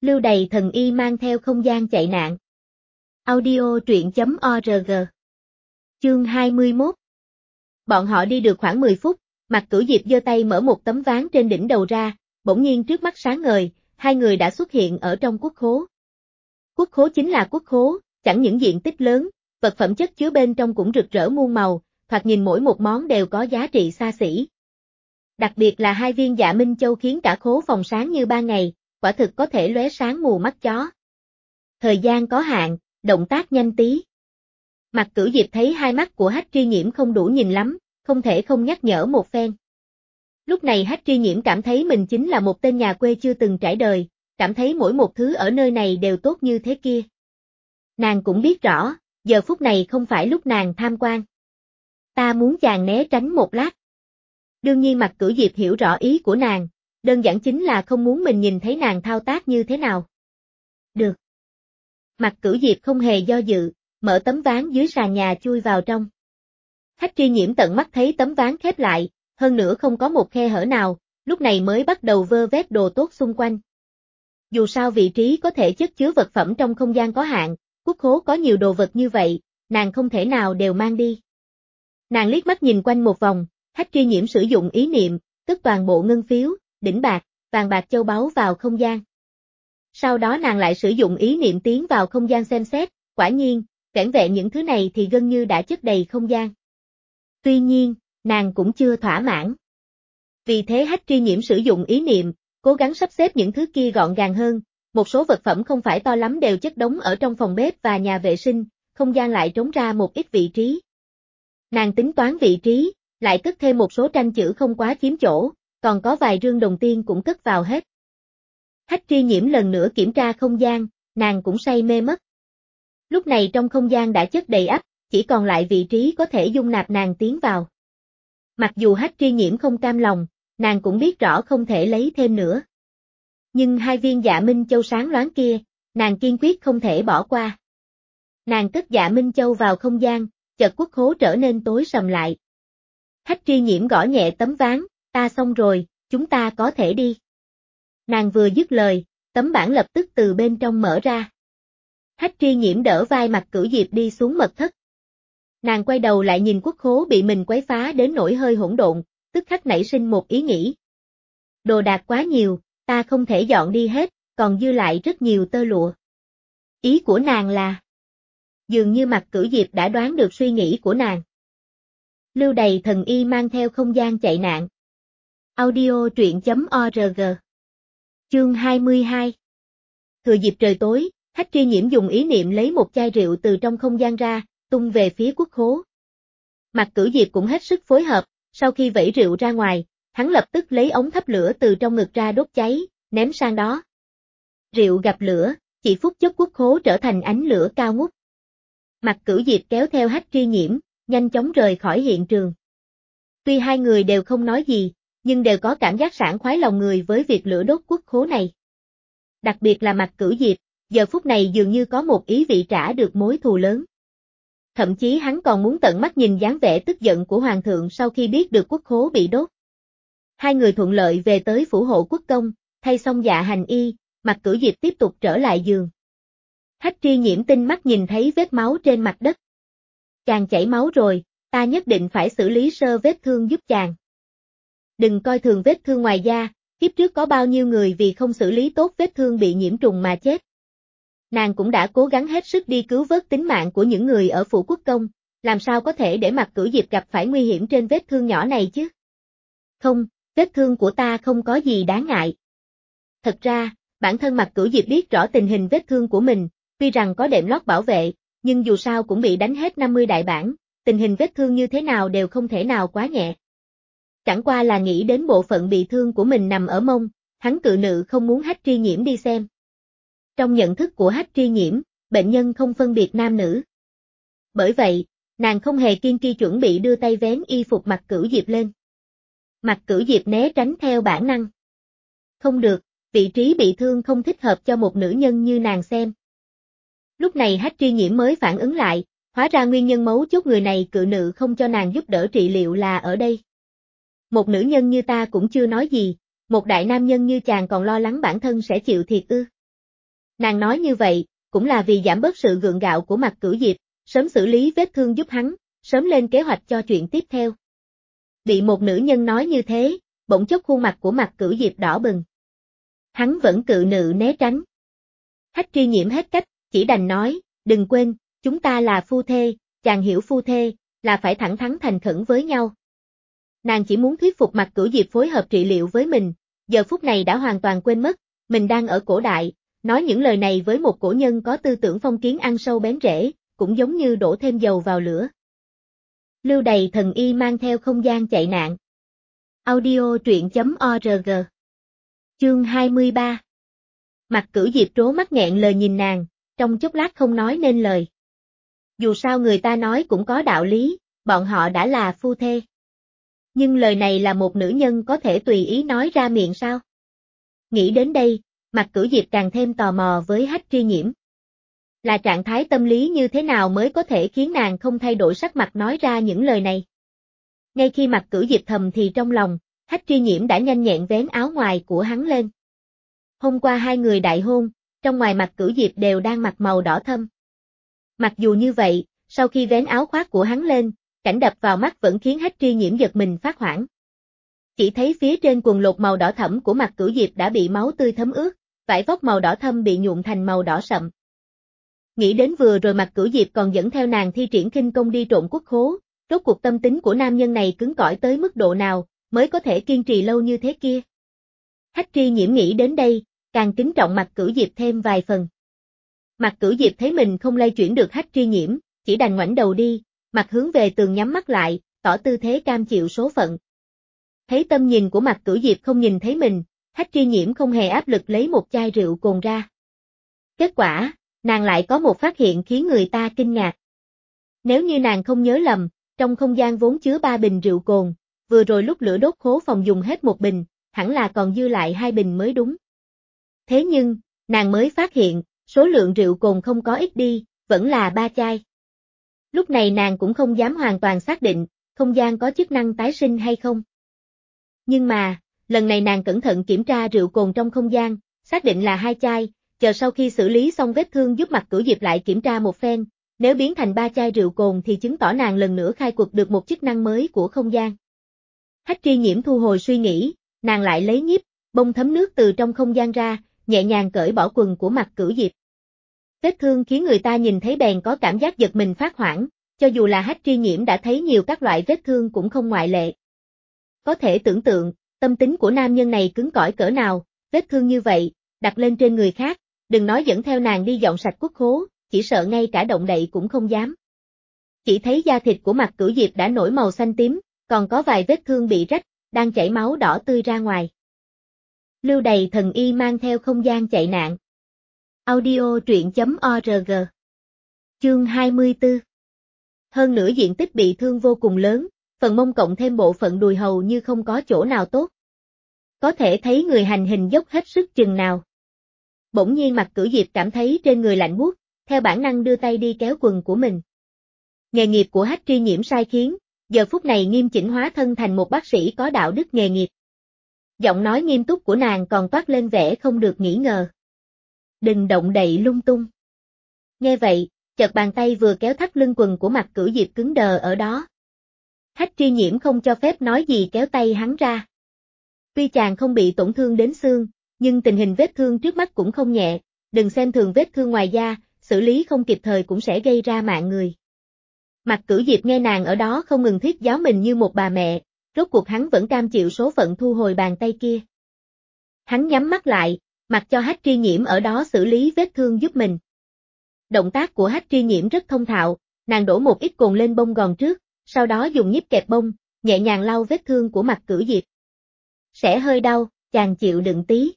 Lưu Đày thần y mang theo không gian chạy nạn. Audio truyện.org. Chương 21. Bọn họ đi được khoảng 10 phút, Mạc Cửu Diệp giơ tay mở một tấm ván trên đỉnh đầu ra, bỗng nhiên trước mắt sáng ngời, hai người đã xuất hiện ở trong quốc khố. Quốc khố chính là quốc khố, chẳng những diện tích lớn, vật phẩm chất chứa bên trong cũng rực rỡ muôn màu, thoạt nhìn mỗi một món đều có giá trị xa xỉ. Đặc biệt là hai viên Dạ Minh Châu khiến cả khố phòng sáng như ban ngày, quả thực có thể lóe sáng mù mắt chó. Thời gian có hạn, động tác nhanh tí. Mạc Cửu Diệp thấy hai mắt của Hách Tri Nhiễm không đủ nhìn lắm, không thể không nhắc nhở một phen. Lúc này Hách Tri Nhiễm cảm thấy mình chính là một tên nhà quê chưa từng trải đời, cảm thấy mỗi một thứ ở nơi này đều tốt như thế kia. Nàng cũng biết rõ, giờ phút này không phải lúc nàng tham quan. Ta muốn chàng né tránh một lát. Đương nhiên Mạc Cửu Diệp hiểu rõ ý của nàng, đơn giản chính là không muốn mình nhìn thấy nàng thao tác như thế nào. Được. Mạc Cửu Diệp không hề do dự, mở tấm ván dưới sàn nhà chui vào trong. Hách Tri Nhiễm tận mắt thấy tấm ván khép lại, hơn nữa không có một khe hở nào, lúc này mới bắt đầu vơ vét đồ tốt xung quanh. Dù sao vị trí có thể chất chứa vật phẩm trong không gian có hạn, quốc khố có nhiều đồ vật như vậy, nàng không thể nào đều mang đi. Nàng liếc mắt nhìn quanh một vòng, Hách Tri Nhiễm sử dụng ý niệm, cất toàn bộ ngân phiếu, đỉnh bạc, vàng bạc châu báu vào không gian. Sau đó nàng lại sử dụng ý niệm tiến vào không gian xem xét, quả nhiên, vẻn vẹn những thứ này thì gần như đã chất đầy không gian. Tuy nhiên, nàng cũng chưa thỏa mãn. Vì thế Hách Tri Nhiễm sử dụng ý niệm, cố gắng sắp xếp những thứ kia gọn gàng hơn, một số vật phẩm không phải to lắm đều chất đống ở trong phòng bếp và nhà vệ sinh, không gian lại trống ra một ít vị trí. Nàng tính toán vị trí, lại cất thêm một số tranh chữ không quá chiếm chỗ, còn có vài rương đồng tiền cũng cất vào hết. Hách Tri Nhiễm lần nữa kiểm tra không gian, nàng cũng say mê mất. Lúc này trong không gian đã chất đầy ắp, chỉ còn lại vị trí có thể dung nạp nàng tiến vào. Mặc dù Hách Tri Nhiễm không cam lòng, nàng cũng biết rõ không thể lấy thêm nữa. Nhưng hai viên Dạ Minh Châu sáng loáng kia, nàng kiên quyết không thể bỏ qua. Nàng cất Dạ Minh Châu vào không gian, chợt quốc khố trở nên tối sầm lại. Hách Tri Nhiễm gõ nhẹ tấm ván, ta xong rồi, chúng ta có thể đi. Nàng vừa dứt lời, tấm bảng lập tức từ bên trong mở ra. Hách Tri Nhiễm đỡ vai Mạc Cửu Diệp đi xuống mật thất. Nàng quay đầu lại nhìn quốc khố bị mình quấy phá đến nỗi hơi hỗn độn, tức khắc nảy sinh một ý nghĩ. Đồ đạc quá nhiều, ta không thể dọn đi hết, còn dư lại rất nhiều tơ lụa. Ý của nàng là... Dường như Mạc Cửu Diệp đã đoán được suy nghĩ của nàng. Lưu Đày thần y mang theo không gian chạy nạn. Audio truyện.org. Chương 22. Thừa dịp trời tối, Hách Tri Nhiễm dùng ý niệm lấy một chai rượu từ trong không gian ra, tung về phía quốc khố. Mạc Cửu Diệp cũng hết sức phối hợp, sau khi vẩy rượu ra ngoài, hắn lập tức lấy ống thắp lửa từ trong ngực ra đốt cháy, ném sang đó. Rượu gặp lửa, chỉ phút chốc quốc khố trở thành ánh lửa cao ngút. Mạc Cửu Diệp kéo theo Hách Tri Nhiễm, nhanh chóng rời khỏi hiện trường. Tuy hai người đều không nói gì, nhưng đều có cảm giác sảng khoái lòng người với việc lửa đốt quốc khố này. Đặc biệt là Mạc Cửu Diệp, giờ phút này dường như có một ý vị trả được mối thù lớn. Thậm chí hắn còn muốn tận mắt nhìn dáng vẻ tức giận của Hoàng thượng sau khi biết được quốc khố bị đốt. Hai người thuận lợi về tới phủ hộ quốc công, thay xong dạ hành y, Mạc Cửu Diệp tiếp tục trở lại giường. Hách Tri Nhiễm tinh mắt nhìn thấy vết máu trên mặt đất. Chàng chảy máu rồi, ta nhất định phải xử lý sơ vết thương giúp chàng. Đừng coi thường vết thương ngoài da, kiếp trước có bao nhiêu người vì không xử lý tốt vết thương bị nhiễm trùng mà chết. Nàng cũng đã cố gắng hết sức đi cứu vớt tính mạng của những người ở phủ quốc công, làm sao có thể để Mạc Cửu Diệp gặp phải nguy hiểm trên vết thương nhỏ này chứ? Không, vết thương của ta không có gì đáng ngại. Thật ra, bản thân Mạc Cửu Diệp biết rõ tình hình vết thương của mình, tuy rằng có đệm lót bảo vệ, nhưng dù sao cũng bị đánh hết 50 đại bản, tình hình vết thương như thế nào đều không thể nào quá nhẹ. Chẳng qua là nghĩ đến bộ phận bị thương của mình nằm ở mông, hắn cự nữ không muốn Hách Tri Nhiễm đi xem. Trong nhận thức của Hách Tri Nhiễm, bệnh nhân không phân biệt nam nữ. Bởi vậy, nàng không hề kiêng kỳ chuẩn bị đưa tay vén y phục Mạc Cửu Diệp lên. Mạc Cửu Diệp né tránh theo bản năng. Không được, vị trí bị thương không thích hợp cho một nữ nhân như nàng xem. Lúc này Hách Tri Nhiễm mới phản ứng lại, hóa ra nguyên nhân mấu chốt người này cự nữ không cho nàng giúp đỡ trị liệu là ở đây. Một nữ nhân như ta cũng chưa nói gì, một đại nam nhân như chàng còn lo lắng bản thân sẽ chịu thiệt ư? Nàng nói như vậy, cũng là vì giảm bớt sự gượng gạo của Mạc Cửu Diệp, sớm xử lý vết thương giúp hắn, sớm lên kế hoạch cho chuyện tiếp theo. Bị một nữ nhân nói như thế, bỗng chốc khuôn mặt của Mạc Cửu Diệp đỏ bừng. Hắn vẫn cự nữ né tránh. Hách Tri Nhiễm hết cách, chỉ đành nói, đừng quên, chúng ta là phu thê, chàng hiểu phu thê, là phải thẳng thắn thành khẩn với nhau. Nàng chỉ muốn thuyết phục Mạc Cửu Diệp phối hợp trị liệu với mình, giờ phút này đã hoàn toàn quên mất, mình đang ở cổ đại, nói những lời này với một cổ nhân có tư tưởng phong kiến ăn sâu bén rễ, cũng giống như đổ thêm dầu vào lửa. Lưu Đày thần y mang theo không gian chạy nạn. Audio truyện.org. Chương 23. Mạc Cửu Diệp trố mắt nghẹn lời nhìn nàng, trong chốc lát không nói nên lời. Dù sao người ta nói cũng có đạo lý, bọn họ đã là phu thê. Nhưng lời này là một nữ nhân có thể tùy ý nói ra miệng sao? Nghĩ đến đây, Mạc Cửu Diệp càng thêm tò mò với Hách Tri Nhiễm. Là trạng thái tâm lý như thế nào mới có thể khiến nàng không thay đổi sắc mặt nói ra những lời này? Ngay khi Mạc Cửu Diệp thầm thì trong lòng, Hách Tri Nhiễm đã nhanh nhẹn vén áo ngoài của hắn lên. Hôm qua hai người đại hôn, trong ngoài Mạc Cửu Diệp đều đang mặc màu đỏ thâm. Mặc dù như vậy, sau khi vén áo khoác của hắn lên, cảnh đập vào mắt vẫn khiến Hách Tri Nhiễm giật mình phát hoảng. Chỉ thấy phía trên quần lột màu đỏ thẫm của Mạc Cửu Diệp đã bị máu tươi thấm ướt, vải vóc màu đỏ thâm bị nhuộm thành màu đỏ sậm. Nghĩ đến vừa rồi Mạc Cửu Diệp còn dẫn theo nàng thi triển khinh công đi trộn quốc khố, rốt cuộc tâm tính của nam nhân này cứng cỏi tới mức độ nào, mới có thể kiên trì lâu như thế kia. Hách Tri Nhiễm nghĩ đến đây, càng kính trọng Mạc Cửu Diệp thêm vài phần. Mạc Cửu Diệp thấy mình không lay chuyển được Hách Tri Nhiễm, chỉ đành ngoảnh đầu đi, mặt hướng về tường nhắm mắt lại, tỏ tư thế cam chịu số phận. Thấy tâm nhìn của Mạc Cửu Diệp không nhìn thấy mình, Hách Tri Nhiễm không hề áp lực lấy một chai rượu cồn ra. Kết quả, nàng lại có một phát hiện khiến người ta kinh ngạc. Nếu như nàng không nhớ lầm, trong không gian vốn chứa 3 bình rượu cồn, vừa rồi lúc lửa đốt khố phòng dùng hết một bình, hẳn là còn dư lại 2 bình mới đúng. Thế nhưng, nàng mới phát hiện, số lượng rượu cồn không có ít đi, vẫn là 3 chai. Lúc này nàng cũng không dám hoàn toàn xác định, không gian có chức năng tái sinh hay không. Nhưng mà, lần này nàng cẩn thận kiểm tra rượu cồn trong không gian, xác định là 2 chai, chờ sau khi xử lý xong vết thương giúp Mạc Cửu Diệp lại kiểm tra một phen, nếu biến thành 3 chai rượu cồn thì chứng tỏ nàng lần nữa khai quật được một chức năng mới của không gian. Hách Tri Nhiễm thu hồi suy nghĩ, nàng lại lấy nhíp, bông thấm nước từ trong không gian ra, nhẹ nhàng cởi bỏ quần của Mạc Cửu Diệp. Vết thương khiến người ta nhìn thấy bèn có cảm giác giật mình phát hoảng, cho dù là Hách Tri Nhiễm đã thấy nhiều các loại vết thương cũng không ngoại lệ. Có thể tưởng tượng, tâm tính của nam nhân này cứng cỏi cỡ nào, vết thương như vậy, đặt lên trên người khác, đừng nói dẫn theo nàng đi dọn sạch quốc khố, chỉ sợ ngay cả động đậy cũng không dám. Chỉ thấy da thịt của Mạc Cửu Diệp đã nổi màu xanh tím, còn có vài vết thương bị rách, đang chảy máu đỏ tươi ra ngoài. Lưu Đày thần y mang theo không gian chạy nạn. Audio truyện.org. Chương 24. Hơn nữa diện tích bị thương vô cùng lớn, phần mông cộng thêm bộ phận đùi hầu như không có chỗ nào tốt. Có thể thấy người hành hình dốc hết sức chừng nào. Bỗng nhiên Mạc Cửu Diệp cảm thấy trên người lạnh buốt, theo bản năng đưa tay đi kéo quần của mình. Nghề nghiệp của Hách Tri Nhiễm sai khiến, giờ phút này nghiêm chỉnh hóa thân thành một bác sĩ có đạo đức nghề nghiệp. Giọng nói nghiêm túc của nàng còn toát lên vẻ không được nghi ngờ. Đừng động đậy lung tung. Nghe vậy, chợt bàn tay vừa kéo thắt lưng quần của Mạc Cửu Diệp cứng đờ ở đó. Hách Tri Nhiễm không cho phép nói gì kéo tay hắn ra. Tuy chàng không bị tổn thương đến xương, nhưng tình hình vết thương trước mắt cũng không nhẹ, đừng xem thường vết thương ngoài da, xử lý không kịp thời cũng sẽ gây ra mạng người. Mạc Cửu Diệp nghe nàng ở đó không ngừng thuyết giáo mình như một bà mẹ, rốt cuộc hắn vẫn cam chịu số phận thu hồi bàn tay kia. Hắn nhắm mắt lại, mặc cho Hách Tri Nhiễm ở đó xử lý vết thương giúp mình. Động tác của Hách Tri Nhiễm rất thông thạo, nàng đổ một ít cồn lên bông gòn trước, sau đó dùng nhíp kẹp bông, nhẹ nhàng lau vết thương của Mạc Cửu Diệp. Sẽ hơi đau, chàng chịu đựng tí.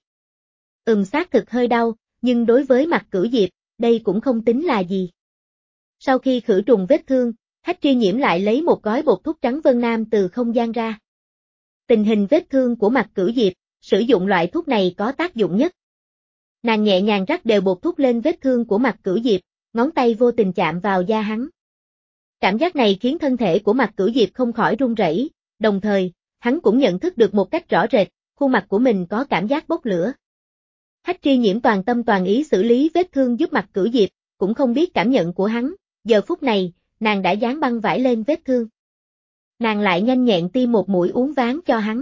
Xác thực hơi đau, nhưng đối với Mạc Cửu Diệp, đây cũng không tính là gì. Sau khi khử trùng vết thương, Hách Tri Nhiễm lại lấy một gói bột thuốc trắng Vân Nam từ không gian ra. Tình hình vết thương của Mạc Cửu Diệp, sử dụng loại thuốc này có tác dụng nhất. Nàng nhẹ nhàng rắc đều bột thuốc lên vết thương của Mạc Cửu Diệp, ngón tay vô tình chạm vào da hắn. Cảm giác này khiến thân thể của Mạc Cửu Diệp không khỏi run rẩy, đồng thời, hắn cũng nhận thức được một cách rõ rệt, khuôn mặt của mình có cảm giác bốc lửa. Hách Tri Nhiễm toàn tâm toàn ý xử lý vết thương giúp Mạc Cửu Diệp, cũng không biết cảm nhận của hắn, giờ phút này, nàng đã dán băng vải lên vết thương. Nàng lại nhanh nhẹn tiêm một mũi uốn ván cho hắn.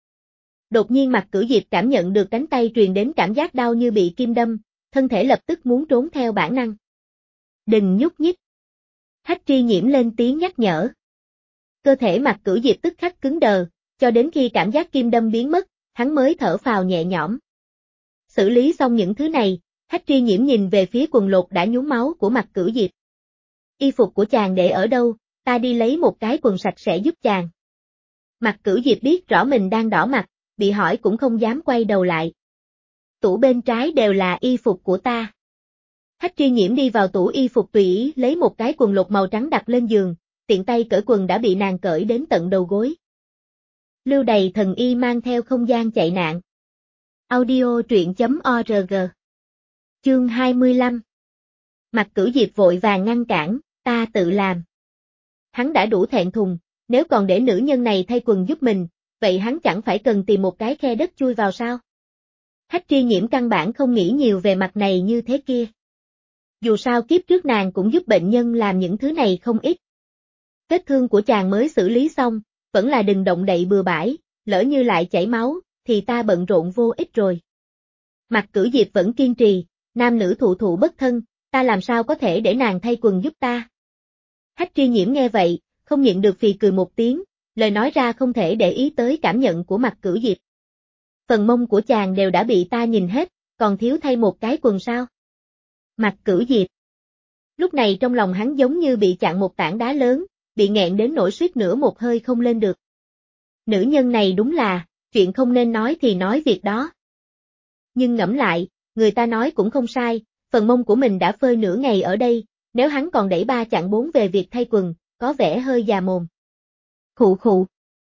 Đột nhiên Mạc Cửu Diệp cảm nhận được cánh tay truyền đến cảm giác đau như bị kim đâm, thân thể lập tức muốn trốn theo bản năng. Đừng nhúc nhích. Hách Tri Nhiễm lên tiếng nhắc nhở. Cơ thể Mạc Cửu Diệp tức khắc cứng đờ, cho đến khi cảm giác kim đâm biến mất, hắn mới thở phào nhẹ nhõm. Xử lý xong những thứ này, Hách Tri Nhiễm nhìn về phía quần lột đã nhuốm máu của Mạc Cửu Diệp. Y phục của chàng để ở đâu, ta đi lấy một cái quần sạch sẽ giúp chàng. Mạc Cửu Diệp biết rõ mình đang đỏ mặt, bị hỏi cũng không dám quay đầu lại. Tủ bên trái đều là y phục của ta. Hách Tri Nhiễm đi vào tủ y phục tùy ý lấy một cái quần lột màu trắng đặt lên giường, tiện tay cởi quần đã bị nàng cởi đến tận đầu gối. Lưu Đày thần y mang theo không gian chạy nạn. Audio truyện.org. Chương 25. Mạc Cửu Diệp vội vàng ngăn cản, ta tự làm. Hắn đã đủ thẹn thùng, nếu còn để nữ nhân này thay quần giúp mình, vậy hắn chẳng phải cần tìm một cái khe đất chui vào sao? Hách Tri Nhiễm căn bản không nghĩ nhiều về mặt này như thế kia. Dù sao kiếp trước nàng cũng giúp bệnh nhân làm những thứ này không ít. Vết thương của chàng mới xử lý xong, vẫn là đừng động đậy bừa bãi, lỡ như lại chảy máu, thì ta bận rộn vô ích rồi. Mạc Cửu Diệp vẫn kiên trì, nam nữ thụ thụ bất thân, ta làm sao có thể để nàng thay quần giúp ta. Hách Tri Nhiễm nghe vậy, không nhịn được phì cười một tiếng, lời nói ra không thể để ý tới cảm nhận của Mạc Cửu Diệp. Phần mông của chàng đều đã bị ta nhìn hết, còn thiếu thay một cái quần sao? Mạc Cửu Diệp. Lúc này trong lòng hắn giống như bị chặn một tảng đá lớn, bị nghẹn đến nỗi suýt nữa một hơi không lên được. Nữ nhân này đúng là, chuyện không nên nói thì nói việc đó. Nhưng ngẫm lại, người ta nói cũng không sai, phần mông của mình đã phơi nửa ngày ở đây, nếu hắn còn đẩy ba chặn bốn về việc thay quần, có vẻ hơi già mồm. Khụ khụ.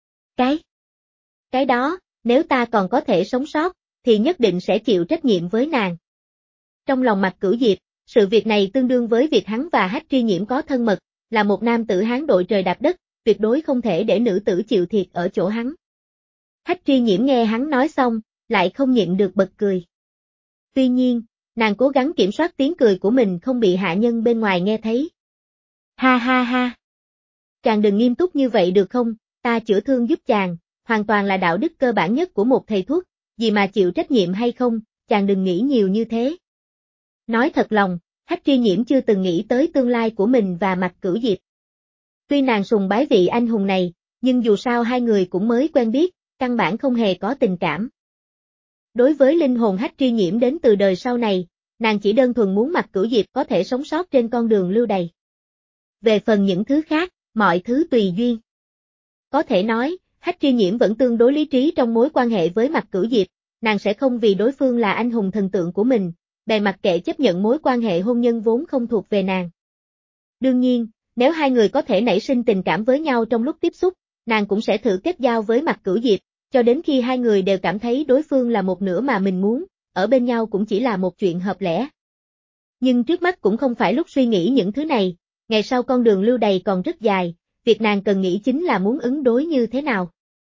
Cái đó, nếu ta còn có thể sống sót, thì nhất định sẽ chịu trách nhiệm với nàng. Trong lòng Mạc Cửu Diệp, sự việc này tương đương với việc hắn và Hách Tri Nhiễm có thân mật, là một nam tử hán đội trời đạp đất, tuyệt đối không thể để nữ tử chịu thiệt ở chỗ hắn. Hách Tri Nhiễm nghe hắn nói xong, lại không nhịn được bật cười. Tuy nhiên, nàng cố gắng kiểm soát tiếng cười của mình không bị hạ nhân bên ngoài nghe thấy. Ha ha ha. Chàng đừng nghiêm túc như vậy được không, ta chữa thương giúp chàng, hoàn toàn là đạo đức cơ bản nhất của một thầy thuốc, gì mà chịu trách nhiệm hay không, chàng đừng nghĩ nhiều như thế. Nói thật lòng, Hách Tri Nhiễm chưa từng nghĩ tới tương lai của mình và Mạc Cửu Diệp. Tuy nàng sùng bái vị anh hùng này, nhưng dù sao hai người cũng mới quen biết, căn bản không hề có tình cảm. Đối với linh hồn Hách Tri Nhiễm đến từ đời sau này, nàng chỉ đơn thuần muốn Mạc Cửu Diệp có thể sống sót trên con đường lưu đày. Về phần những thứ khác, mọi thứ tùy duyên. Có thể nói, Hách Tri Nhiễm vẫn tương đối lý trí trong mối quan hệ với Mạc Cửu Diệp, nàng sẽ không vì đối phương là anh hùng thần tượng của mình, bèn mặc kệ chấp nhận mối quan hệ hôn nhân vốn không thuộc về nàng. Đương nhiên, nếu hai người có thể nảy sinh tình cảm với nhau trong lúc tiếp xúc, nàng cũng sẽ thử kết giao với Mạc Cửu Diệp, cho đến khi hai người đều cảm thấy đối phương là một nửa mà mình muốn, ở bên nhau cũng chỉ là một chuyện hợp lẽ. Nhưng trước mắt cũng không phải lúc suy nghĩ những thứ này, ngày sau con đường lưu đày còn rất dài, việc nàng cần nghĩ chính là muốn ứng đối như thế nào.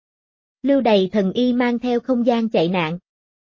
Lưu đày thần y mang theo không gian chạy nạn.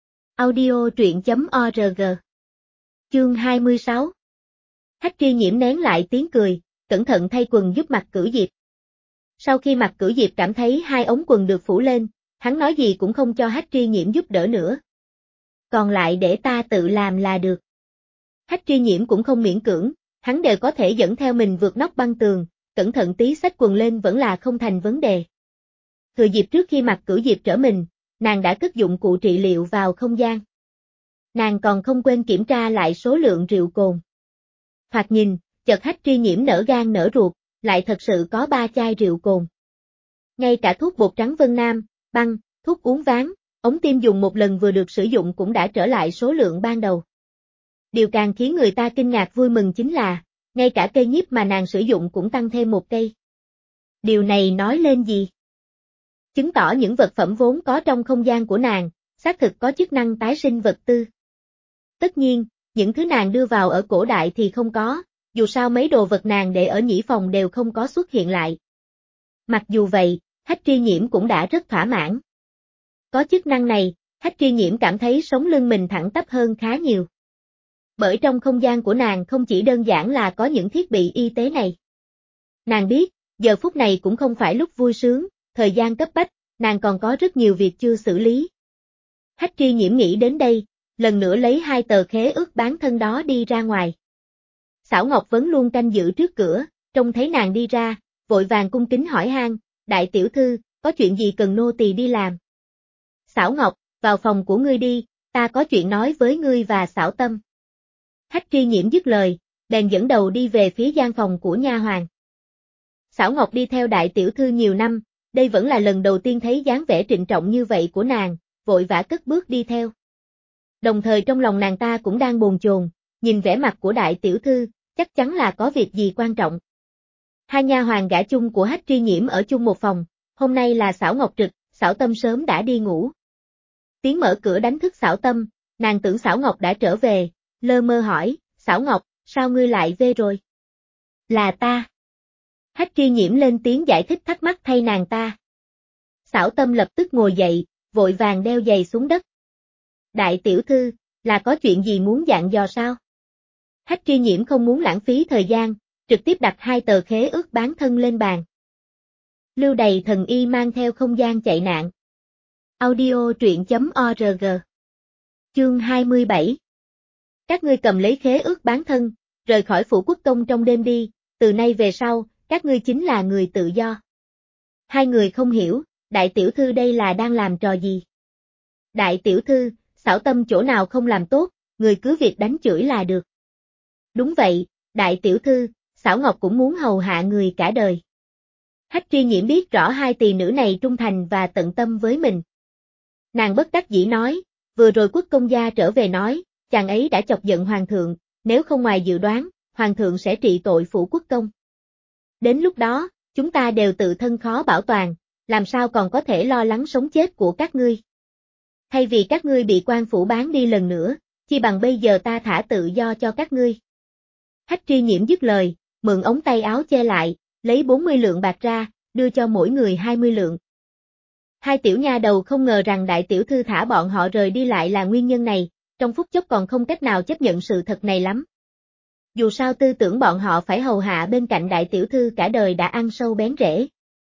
Audio truyện.org. Chương 26. Hách Tri Nhiễm nén lại tiếng cười, cẩn thận thay quần giúp Mạc Cửu Diệp. Sau khi Mạc Cửu Diệp cảm thấy hai ống quần được phủ lên, hắn nói gì cũng không cho Hách Tri Nhiễm giúp đỡ nữa. Còn lại để ta tự làm là được. Hách Tri Nhiễm cũng không miễn cưỡng, hắn đều có thể dẫn theo mình vượt nóc băng tường, cẩn thận tí xách quần lên vẫn là không thành vấn đề. Thừa dịp trước khi Mạc Cửu Diệp trở mình, nàng đã cất dụng cụ trị liệu vào không gian. Nàng còn không quên kiểm tra lại số lượng rượu cồn. Thoạt nhìn, chợt Hách Tri Nhiễm nở gan nở ruột, lại thật sự có 3 chai rượu cồn. Ngay cả thuốc bột trắng Vân Nam, băng, thuốc uống ván, ống tiêm dùng một lần vừa được sử dụng cũng đã trở lại số lượng ban đầu. Điều càng khiến người ta kinh ngạc vui mừng chính là, ngay cả cây nhiếp mà nàng sử dụng cũng tăng thêm một cây. Điều này nói lên gì? Chứng tỏ những vật phẩm vốn có trong không gian của nàng, xác thực có chức năng tái sinh vật tư. Tất nhiên, những thứ nàng đưa vào ở cổ đại thì không có, dù sao mấy đồ vật nàng để ở nhĩ phòng đều không có xuất hiện lại. Mặc dù vậy, Hách Tri Nhiễm cũng đã rất thỏa mãn. Có chức năng này, Hách Tri Nhiễm cảm thấy sống lưng mình thẳng tắp hơn khá nhiều. Bởi trong không gian của nàng không chỉ đơn giản là có những thiết bị y tế này. Nàng biết, giờ phút này cũng không phải lúc vui sướng, thời gian cấp bách, nàng còn có rất nhiều việc chưa xử lý. Hách Tri Nhiễm nghĩ đến đây, lần nữa lấy 2 tờ khế ước bán thân đó đi ra ngoài. Xảo Ngọc vẫn luôn canh giữ trước cửa, trông thấy nàng đi ra, vội vàng cung kính hỏi han, đại tiểu thư, có chuyện gì cần nô tỳ đi làm? Xảo Ngọc, vào phòng của ngươi đi, ta có chuyện nói với ngươi và Xảo Tâm. Hách Tri Nhiễm dứt lời, bèn dẫn đầu đi về phía gian phòng của nha hoàn. Xảo Ngọc đi theo đại tiểu thư nhiều năm, đây vẫn là lần đầu tiên thấy dáng vẻ trịnh trọng như vậy của nàng, vội vã cất bước đi theo. Đồng thời trong lòng nàng ta cũng đang bồn chồn, nhìn vẻ mặt của đại tiểu thư, chắc chắn là có việc gì quan trọng. Hai nha hoàn gả chung của Hách Tri Nhiễm ở chung một phòng, hôm nay là Xảo Ngọc trực, Xảo Tâm sớm đã đi ngủ. Tiếng mở cửa đánh thức Xảo Tâm, nàng tưởng Xảo Ngọc đã trở về, lơ mơ hỏi, Xảo Ngọc, sao ngươi lại về rồi? Là ta. Hách Tri Nhiễm lên tiếng giải thích thắc mắc thay nàng ta. Xảo Tâm lập tức ngồi dậy, vội vàng đeo giày xuống đất. Đại tiểu thư, là có chuyện gì muốn dặn dò sao? Hách Tri Nhiễm không muốn lãng phí thời gian, trực tiếp đặt 2 tờ khế ước bán thân lên bàn. Lưu Đày thần y mang theo không gian chạy nạn. Audio truyện.org. Chương 27. Các ngươi cầm lấy khế ước bán thân, rời khỏi phủ quốc công trong đêm đi, từ nay về sau, các ngươi chính là người tự do. Hai người không hiểu, đại tiểu thư đây là đang làm trò gì? Đại tiểu thư, Xảo Tâm chỗ nào không làm tốt, người cứ việc đánh chửi là được. Đúng vậy, đại tiểu thư, Xảo Ngọc cũng muốn hầu hạ người cả đời. Hách Tri Nhiễm biết rõ hai tỳ nữ này trung thành và tận tâm với mình. Nàng bất đắc dĩ nói, vừa rồi quốc công gia trở về nói, chàng ấy đã chọc giận hoàng thượng, nếu không ngoài dự đoán, hoàng thượng sẽ trị tội phủ quốc công. Đến lúc đó, chúng ta đều tự thân khó bảo toàn, làm sao còn có thể lo lắng sống chết của các ngươi. Thay vì các ngươi bị quan phủ bán đi lần nữa, chi bằng bây giờ ta thả tự do cho các ngươi. Hách Tri Nhiễm dứt lời, mượn ống tay áo che lại, lấy 40 lượng bạc ra, đưa cho mỗi người 20 lượng. Hai tiểu nha đầu không ngờ rằng đại tiểu thư thả bọn họ rời đi lại là nguyên nhân này, trong phút chốc còn không cách nào chấp nhận sự thật này lắm. Dù sao tư tưởng bọn họ phải hầu hạ bên cạnh đại tiểu thư cả đời đã ăn sâu bén rễ.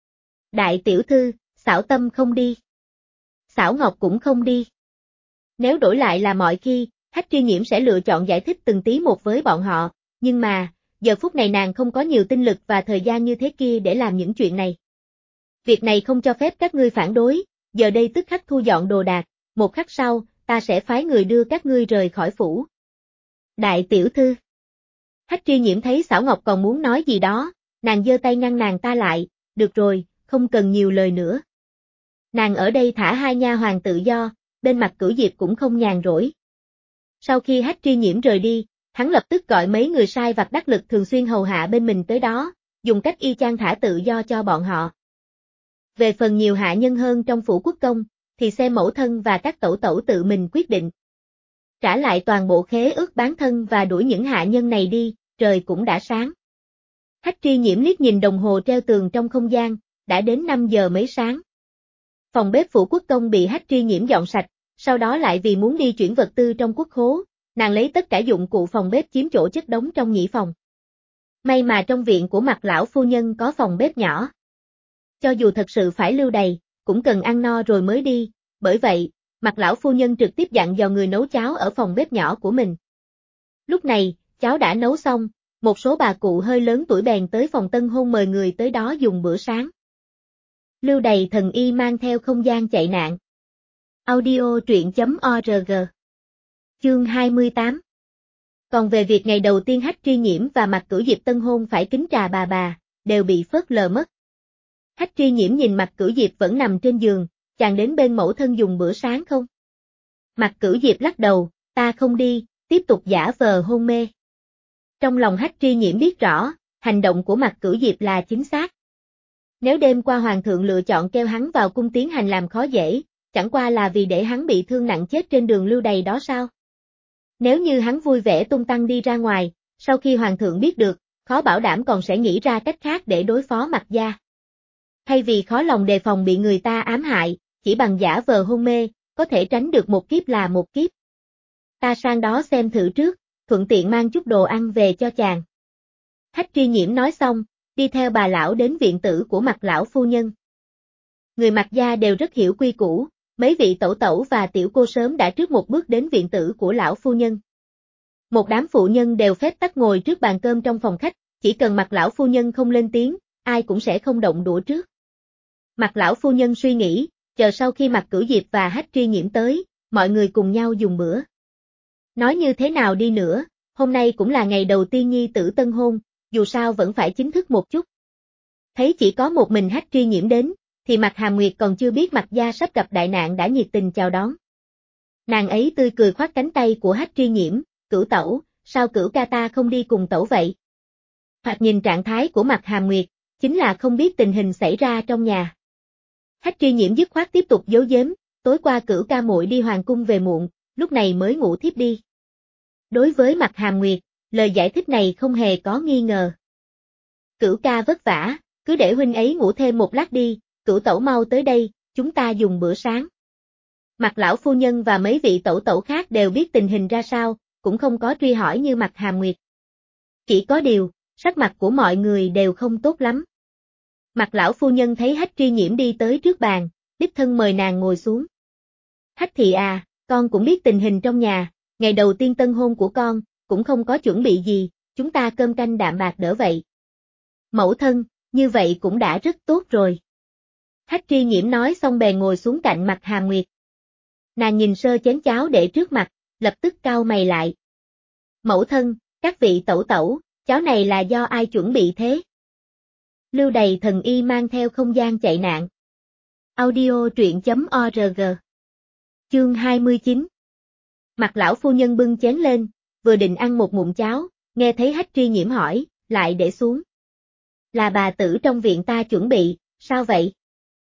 Đại tiểu thư, Xảo Tâm không đi. Xảo Ngọc cũng không đi. Nếu đổi lại là mọi khi, Hách Tri Nhiễm sẽ lựa chọn giải thích từng tí một với bọn họ, nhưng mà, giờ phút này nàng không có nhiều tinh lực và thời gian như thế kia để làm những chuyện này. Việc này không cho phép các ngươi phản đối, giờ đây tức khắc thu dọn đồ đạc, một khắc sau, ta sẽ phái người đưa các ngươi rời khỏi phủ. Đại tiểu thư. Hách Tri Nhiễm thấy Xảo Ngọc còn muốn nói gì đó, nàng giơ tay ngăn nàng ta lại, được rồi, không cần nhiều lời nữa. Nàng ở đây thả hai nha hoàn tự do, bên mặt Cửu Diệp cũng không nhàn rỗi. Sau khi Hách Tri Nhiễm rời đi, hắn lập tức gọi mấy người sai vặt đắc lực thường xuyên hầu hạ bên mình tới đó, dùng cách y chang thả tự do cho bọn họ. Về phần nhiều hạ nhân hơn trong phủ quốc công, thì xem mẫu thân và các tẩu tẩu tự mình quyết định. Trả lại toàn bộ khế ước bán thân và đuổi những hạ nhân này đi, trời cũng đã sáng. Hách Tri Nhiễm liếc nhìn đồng hồ treo tường trong không gian, đã đến 5 giờ mấy sáng. Phòng bếp phủ quốc công bị Hách Tri Nhiễm dọn sạch, sau đó lại vì muốn đi chuyển vật tư trong quốc khố, nàng lấy tất cả dụng cụ phòng bếp chiếm chỗ chất đống trong nhĩ phòng. May mà trong viện của Mạc lão phu nhân có phòng bếp nhỏ. Cho dù thật sự phải lưu đày, cũng cần ăn no rồi mới đi, bởi vậy, Mạc lão phu nhân trực tiếp dặn dò người nấu cháo ở phòng bếp nhỏ của mình. Lúc này, cháo đã nấu xong, một số bà cụ hơi lớn tuổi bèn tới phòng tân hôn mời người tới đó dùng bữa sáng. Lưu đày thần y mang theo không gian chạy nạn. Audio truyện.org. Chương 28. Còn về việc ngày đầu tiên Hách Tri Nhiễm và Mạc Cửu Diệp tân hôn phải kính trà bà, đều bị phớt lờ mất. Hách Tri Nhiễm nhìn Mạc Cửu Diệp vẫn nằm trên giường, chàng đến bên mẫu thân dùng bữa sáng không? Mạc Cửu Diệp lắc đầu, ta không đi, tiếp tục giả vờ hôn mê. Trong lòng Hách Tri Nhiễm biết rõ, hành động của Mạc Cửu Diệp là chính xác. Nếu đêm qua hoàng thượng lựa chọn kêu hắn vào cung tiến hành làm khó dễ, chẳng qua là vì để hắn bị thương nặng chết trên đường lưu đày đó sao? Nếu như hắn vui vẻ tung tăng đi ra ngoài, sau khi hoàng thượng biết được, khó bảo đảm còn sẽ nghĩ ra cách khác để đối phó Mạc gia. Thay vì khó lòng đề phòng bị người ta ám hại, chỉ bằng giả vờ hôn mê, có thể tránh được một kiếp là một kiếp. Ta sang đó xem thử trước, thuận tiện mang chút đồ ăn về cho chàng. Hách Tri Nhiễm nói xong, đi theo bà lão đến viện tử của Mạc lão phu nhân. Người Mạc gia đều rất hiểu quy củ, mấy vị tẩu tẩu và tiểu cô sớm đã trước một bước đến viện tử của lão phu nhân. Một đám phụ nhân đều phép tắc ngồi trước bàn cơm trong phòng khách, chỉ cần Mạc lão phu nhân không lên tiếng, ai cũng sẽ không động đũa trước. Mạc lão phu nhân suy nghĩ, chờ sau khi Mạc Cửu Diệp và Hách Tri Nhiễm tới, mọi người cùng nhau dùng bữa. Nói như thế nào đi nữa, hôm nay cũng là ngày đầu tiên nhi tử tân hôn, dù sao vẫn phải chính thức một chút. Thấy chỉ có một mình Hách Tri Nhiễm đến, thì Mạc Hàm Nguyệt còn chưa biết Mạc gia sắp gặp đại nạn đã nhiệt tình chào đón. Nàng ấy tươi cười khoác cánh tay của Hách Tri Nhiễm, Cửu tẩu, sao Cửu ca ta không đi cùng tẩu vậy? Hoặc nhìn trạng thái của Mạc Hàm Nguyệt, chính là không biết tình hình xảy ra trong nhà. Hách Tri Nhiễm dứt khoát tiếp tục giấu giếm, tối qua Cửu ca muội đi hoàng cung về muộn, lúc này mới ngủ thiếp đi. Đối với Mạc Hàm Nguyệt, lời giải thích này không hề có nghi ngờ. Cửu ca vất vả, cứ để huynh ấy ngủ thêm một lát đi, Cửu tẩu mau tới đây, chúng ta dùng bữa sáng. Mạc lão phu nhân và mấy vị tẩu tẩu khác đều biết tình hình ra sao, cũng không có truy hỏi như Mạc Hàm Nguyệt. Chỉ có điều, sắc mặt của mọi người đều không tốt lắm. Mạc lão phu nhân thấy Hách Tri Nhiễm đi tới trước bàn, đích thân mời nàng ngồi xuống. Hách thị à, con cũng biết tình hình trong nhà, ngày đầu tiên tân hôn của con, cũng không có chuẩn bị gì, chúng ta cơm canh đạm bạc đỡ vậy. Mẫu thân, như vậy cũng đã rất tốt rồi. Hách Tri Nhiễm nói xong bèn ngồi xuống cạnh Mạc Hàm Nguyệt. Nàng nhìn sơ chén cháo để trước mặt, lập tức cau mày lại. Mẫu thân, các vị tẩu tẩu, cháo này là do ai chuẩn bị thế? Lưu Đầy Thần Y mang theo không gian chạy nạn. Audio truyện.org. Chương 29. Mạc lão phu nhân bưng chén lên, vừa định ăn một ngụm cháo, nghe thấy Hách Tri Nhiễm hỏi, lại để xuống. Là bà tử trong viện ta chuẩn bị, sao vậy?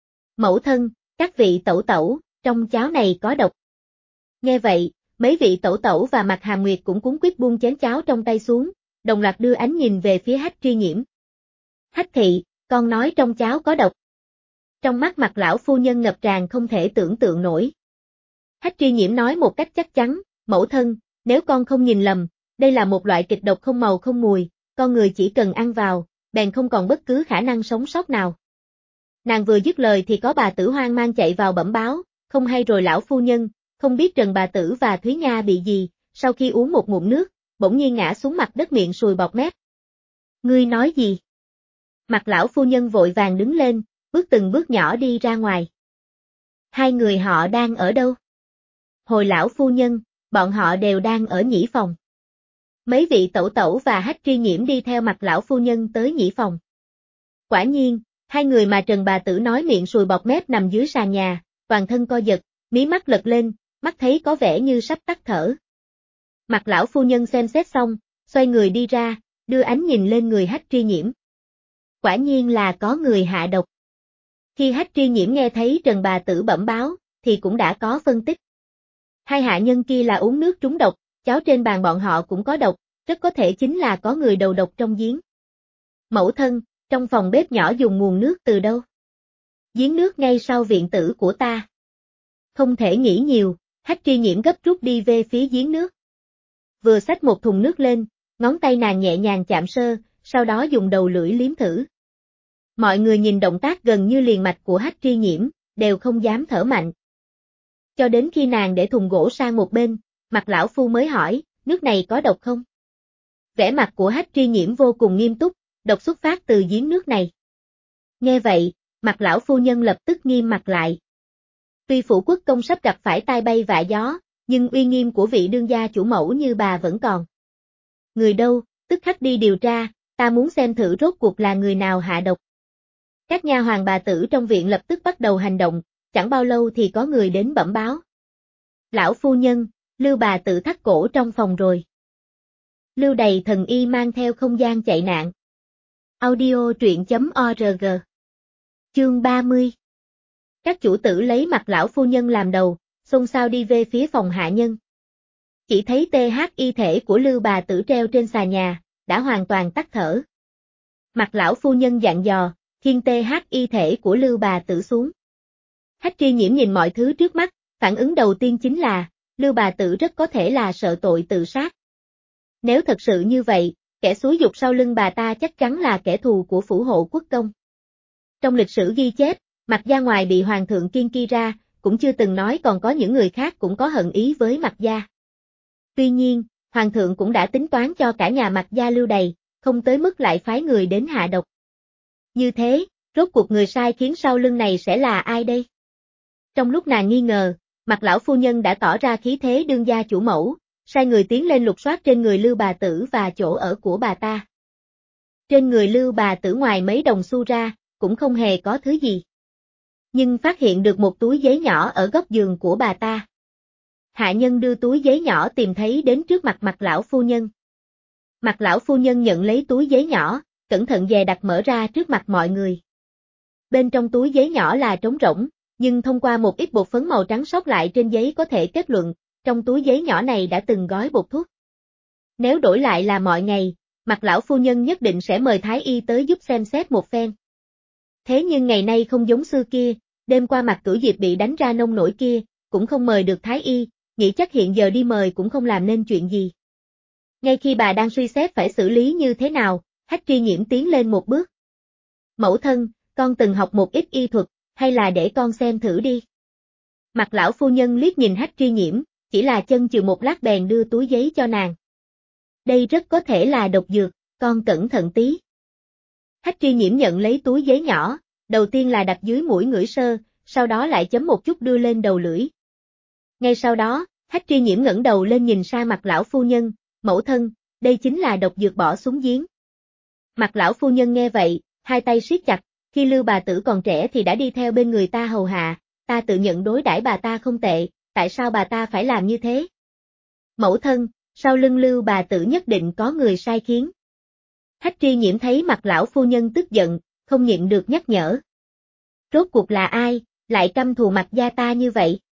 Mẫu thân, các vị tẩu tẩu, trong cháo này có độc. Nghe vậy, mấy vị tẩu tẩu và Mạc Hàm Nguyệt cũng cuống quýt buông chén cháo trong tay xuống, đồng loạt đưa ánh nhìn về phía Hách Tri Nhiễm. Hách thị, con nói trong cháo có độc. Trong mắt Mạc lão phu nhân ngập tràn không thể tưởng tượng nổi. Hách Tri Nhiễm nói một cách chắc chắn, mẫu thân, nếu con không nhìn lầm, đây là một loại kịch độc không màu không mùi, con người chỉ cần ăn vào, bèn không còn bất cứ khả năng sống sót nào. Nàng vừa dứt lời thì có bà tử hoang mang chạy vào bẩm báo, không hay rồi lão phu nhân, không biết Trần bà tử và Thúy Nga bị gì, sau khi uống một ngụm nước, bỗng nhiên ngã xuống mặt đất miệng sùi bọt mép. Ngươi nói gì? Mạc lão phu nhân vội vàng đứng lên, bước từng bước nhỏ đi ra ngoài. Hai người họ đang ở đâu? Hồi lão phu nhân, bọn họ đều đang ở nhĩ phòng. Mấy vị tẩu tẩu và Hách Tri Nhiễm đi theo Mạc lão phu nhân tới nhĩ phòng. Quả nhiên, hai người mà Trần bà tử nói miệng sùi bọt mép nằm dưới sàn nhà, toàn thân co giật, mí mắt lật lên, mắt thấy có vẻ như sắp tắt thở. Mạc lão phu nhân xem xét xong, xoay người đi ra, đưa ánh nhìn lên người Hách Tri Nhiễm. Quả nhiên là có người hạ độc. Khi Hách Tri Nhiễm nghe thấy Trần bà tử bẩm báo, thì cũng đã có phân tích. Hai hạ nhân kia là uống nước trúng độc, cháo trên bàn bọn họ cũng có độc, rất có thể chính là có người đầu độc trong giếng. Mẫu thân, trong phòng bếp nhỏ dùng nguồn nước từ đâu? Giếng nước ngay sau viện tử của ta. Không thể nghĩ nhiều, Hách Tri Nhiễm gấp rút đi về phía giếng nước. Vừa xách một thùng nước lên, ngón tay nàng nhẹ nhàng chạm sơ, sau đó dùng đầu lưỡi liếm thử. Mọi người nhìn động tác gần như liền mạch của Hách Tri Nhiễm, đều không dám thở mạnh. Cho đến khi nàng để thùng gỗ sang một bên, Mạc lão phu mới hỏi, nước này có độc không? Vẻ mặt của Hách Tri Nhiễm vô cùng nghiêm túc, độc xuất phát từ giếng nước này. Nghe vậy, Mạc lão phu nhân lập tức nghiêm mặt lại. Tuy phủ quốc công sắp gặp phải tai bay vạ gió, nhưng uy nghiêm của vị đương gia chủ mẫu như bà vẫn còn. Người đâu, tức khắc đi điều tra, ta muốn xem thử rốt cuộc là người nào hạ độc. Các nha hoàn bà tử trong viện lập tức bắt đầu hành động, chẳng bao lâu thì có người đến bẩm báo. Lão phu nhân, Lưu bà tử thắt cổ trong phòng rồi. Lưu Đầy Thần Y mang theo không gian chạy nạn. Audio truyện.org. Chương 30. Các chủ tử lấy mặt lão phu nhân làm đầu, xôn xao đi về phía phòng hạ nhân. Chỉ thấy TH y thể của Lưu bà tử treo trên xà nhà, đã hoàn toàn tắt thở. Mặt lão phu nhân dặn dò, khiêng TH y thể của Lưu bà tử xuống. Hách Tri Nhiễm nhìn mọi thứ trước mắt, phản ứng đầu tiên chính là, Lưu bà tử rất có thể là sợ tội tự sát. Nếu thật sự như vậy, kẻ xúi giục sau lưng bà ta chắc chắn là kẻ thù của phủ hộ quốc công. Trong lịch sử ghi chép, Mạc Gia ngoài bị hoàng thượng kiêng kỵ ra, cũng chưa từng nói còn có những người khác cũng có hận ý với Mạc Gia. Tuy nhiên, hoàng thượng cũng đã tính toán cho cả nhà Mạc Gia lưu đày, không tới mức lại phái người đến hạ độc. Như thế, rốt cuộc người sai khiến sau lưng này sẽ là ai đây? Trong lúc nàng nghi ngờ, Mạc lão phu nhân đã tỏ ra khí thế đương gia chủ mẫu, sai người tiến lên lục soát trên người Lưu bà tử và chỗ ở của bà ta. Trên người Lưu bà tử ngoài mấy đồng xu ra, cũng không hề có thứ gì. Nhưng phát hiện được một túi giấy nhỏ ở góc giường của bà ta. Hạ nhân đưa túi giấy nhỏ tìm thấy đến trước mặt Mạc lão phu nhân. Mạc lão phu nhân nhận lấy túi giấy nhỏ, cẩn thận dè đặt mở ra trước mặt mọi người. Bên trong túi giấy nhỏ là trống rỗng, nhưng thông qua một ít bột phấn màu trắng sót lại trên giấy có thể kết luận, trong túi giấy nhỏ này đã từng gói bột thuốc. Nếu đổi lại là mọi ngày, Mạc lão phu nhân nhất định sẽ mời thái y tới giúp xem xét một phen. Thế nhưng ngày nay không giống xưa kia, đêm qua Mạc Cửu Diệp bị đánh ra nông nổi kia, cũng không mời được thái y, nghĩ chắc hiện giờ đi mời cũng không làm nên chuyện gì. Ngay khi bà đang suy xét phải xử lý như thế nào, Hách Tri Nhiễm tiến lên một bước. Mẫu thân, con từng học một ít y thuật, hay là để con xem thử đi. Mạc lão phu nhân liếc nhìn Hách Tri Nhiễm, chỉ là chân chừ một lát bèn đưa túi giấy cho nàng. Đây rất có thể là độc dược, con cẩn thận tí. Hách Tri Nhiễm nhận lấy túi giấy nhỏ, đầu tiên là đặt dưới mũi ngửi sơ, sau đó lại chấm một chút đưa lên đầu lưỡi. Ngay sau đó, Hách Tri Nhiễm ngẩng đầu lên nhìn sang Mạc lão phu nhân, mẫu thân, đây chính là độc dược bỏ xuống giếng. Mạc lão phu nhân nghe vậy, hai tay siết chặt, khi Lưu bà tử còn trẻ thì đã đi theo bên người ta hầu hạ, ta tự nhận đối đãi bà ta không tệ, tại sao bà ta phải làm như thế? Mẫu thân, sau lưng Lưu bà tử nhất định có người sai khiến. Hách Tri Nhiễm thấy Mạc lão phu nhân tức giận, không nhịn được nhắc nhở. Rốt cuộc là ai, lại căm thù Mạc gia ta như vậy?